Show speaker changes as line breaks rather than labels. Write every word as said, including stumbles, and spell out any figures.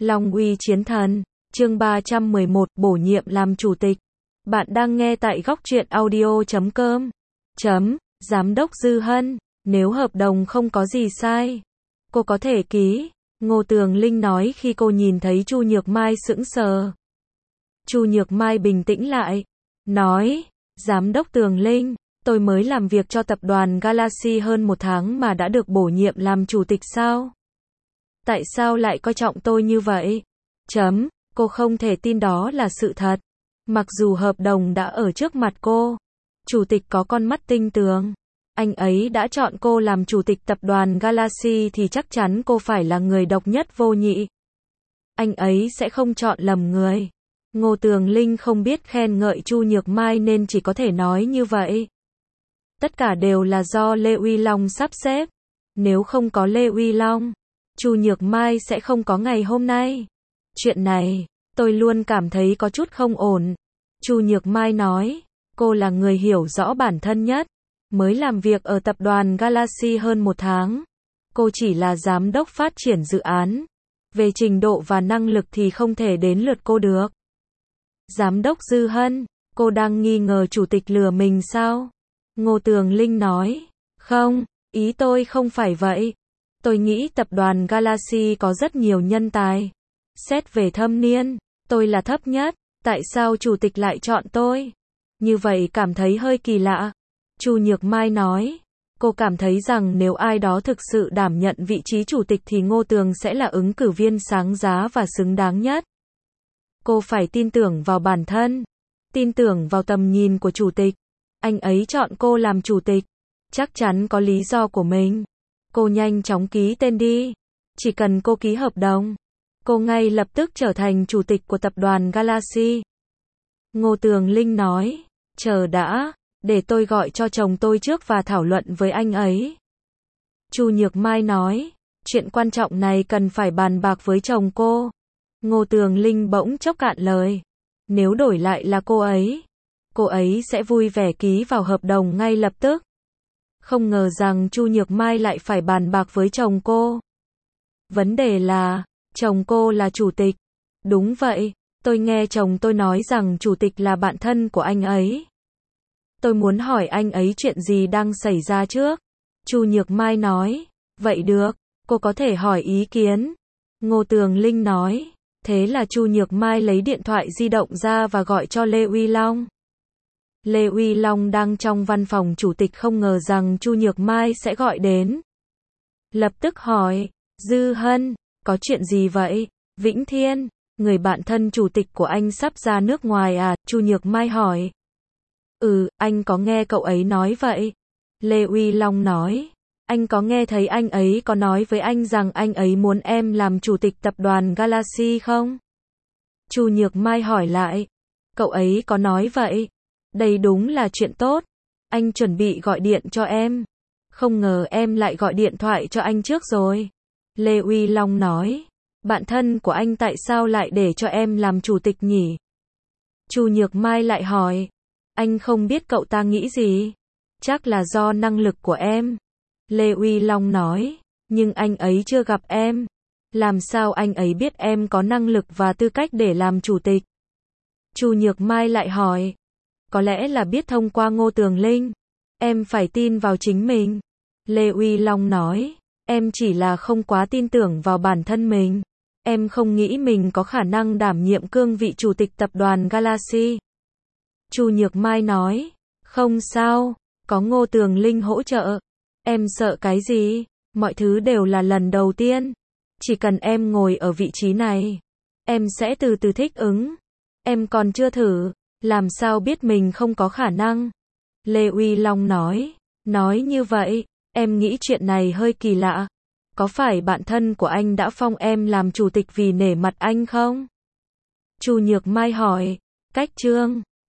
Long uy chiến thần, chương ba trăm mười một, bổ nhiệm làm chủ tịch. Bạn đang nghe tại góc truyện audio chấm com. Chấm, Giám đốc Dư Hân, nếu hợp đồng không có gì sai, cô có thể ký. Ngô Tường Linh nói khi cô nhìn thấy Chu Nhược Mai sững sờ. Chu Nhược Mai bình tĩnh lại, nói, Giám đốc Tường Linh, tôi mới làm việc cho tập đoàn Galaxy hơn một tháng mà đã được bổ nhiệm làm chủ tịch sao? Tại sao lại coi trọng tôi như vậy? Chấm, cô không thể tin đó là sự thật. Mặc dù hợp đồng đã ở trước mặt cô, chủ tịch có con mắt tinh tường. Anh ấy đã chọn cô làm chủ tịch tập đoàn Galaxy thì chắc chắn cô phải là người độc nhất vô nhị. Anh ấy sẽ không chọn lầm người. Ngô Tường Linh không biết khen ngợi Chu Nhược Mai nên chỉ có thể nói như vậy. Tất cả đều là do Lê Uy Long sắp xếp. Nếu không có Lê Uy Long, Chu Nhược Mai sẽ không có ngày hôm nay. Chuyện này, tôi luôn cảm thấy có chút không ổn. Chu Nhược Mai nói, cô là người hiểu rõ bản thân nhất. Mới làm việc ở tập đoàn Galaxy hơn một tháng. Cô chỉ là giám đốc phát triển dự án. Về trình độ và năng lực thì không thể đến lượt cô được. Giám đốc Dư Hân, cô đang nghi ngờ chủ tịch lừa mình sao? Ngô Tường Linh nói, không, ý tôi không phải vậy. Tôi nghĩ tập đoàn Galaxy có rất nhiều nhân tài. Xét về thâm niên, tôi là thấp nhất. Tại sao chủ tịch lại chọn tôi? Như vậy cảm thấy hơi kỳ lạ. Chu Nhược Mai nói, cô cảm thấy rằng nếu ai đó thực sự đảm nhận vị trí chủ tịch thì Ngô Tường sẽ là ứng cử viên sáng giá và xứng đáng nhất. Cô phải tin tưởng vào bản thân, tin tưởng vào tầm nhìn của chủ tịch. Anh ấy chọn cô làm chủ tịch, chắc chắn có lý do của mình. Cô nhanh chóng ký tên đi. Chỉ cần cô ký hợp đồng, cô ngay lập tức trở thành chủ tịch của tập đoàn Galaxy. Ngô Tường Linh nói, chờ đã, để tôi gọi cho chồng tôi trước và thảo luận với anh ấy. Chu Nhược Mai nói, chuyện quan trọng này cần phải bàn bạc với chồng cô. Ngô Tường Linh bỗng chốc cạn lời. Nếu đổi lại là cô ấy, cô ấy sẽ vui vẻ ký vào hợp đồng ngay lập tức. Không ngờ rằng Chu Nhược Mai lại phải bàn bạc với chồng cô. Vấn đề là, chồng cô là chủ tịch. Đúng vậy, tôi nghe chồng tôi nói rằng chủ tịch là bạn thân của anh ấy. Tôi muốn hỏi anh ấy chuyện gì đang xảy ra trước. Chu Nhược Mai nói, vậy được, cô có thể hỏi ý kiến. Ngô Tường Linh nói, thế là Chu Nhược Mai lấy điện thoại di động ra và gọi cho Lê Uy Long. Lê Uy Long đang trong văn phòng chủ tịch không ngờ rằng Chu Nhược Mai sẽ gọi đến. Lập tức hỏi, Dư Hân, có chuyện gì vậy? Vĩnh Thiên, người bạn thân chủ tịch của anh sắp ra nước ngoài à? Chu Nhược Mai hỏi. Ừ, anh có nghe cậu ấy nói vậy. Lê Uy Long nói, anh có nghe thấy anh ấy có nói với anh rằng anh ấy muốn em làm chủ tịch tập đoàn Galaxy không? Chu Nhược Mai hỏi lại, cậu ấy có nói vậy. Đây đúng là chuyện tốt. Anh chuẩn bị gọi điện cho em. Không ngờ em lại gọi điện thoại cho anh trước rồi. Lê Uy Long nói, bạn thân của anh tại sao lại để cho em làm chủ tịch nhỉ? Chu Nhược Mai lại hỏi, anh không biết cậu ta nghĩ gì. Chắc là do năng lực của em. Lê Uy Long nói, nhưng anh ấy chưa gặp em. Làm sao anh ấy biết em có năng lực và tư cách để làm chủ tịch? Chu Nhược Mai lại hỏi, có lẽ là biết thông qua Ngô Tường Linh. Em phải tin vào chính mình. Lê Uy Long nói, em chỉ là không quá tin tưởng vào bản thân mình. Em không nghĩ mình có khả năng đảm nhiệm cương vị chủ tịch tập đoàn Galaxy. Chu Nhược Mai nói, không sao, có Ngô Tường Linh hỗ trợ. Em sợ cái gì? Mọi thứ đều là lần đầu tiên. Chỉ cần em ngồi ở vị trí này, em sẽ từ từ thích ứng. Em còn chưa thử, làm sao biết mình không có khả năng? Lê Uy Long nói, nói như vậy, em nghĩ chuyện này hơi kỳ lạ. Có phải bạn thân của anh đã phong em làm chủ tịch vì nể mặt anh không? Chu Nhược Mai hỏi, cách chương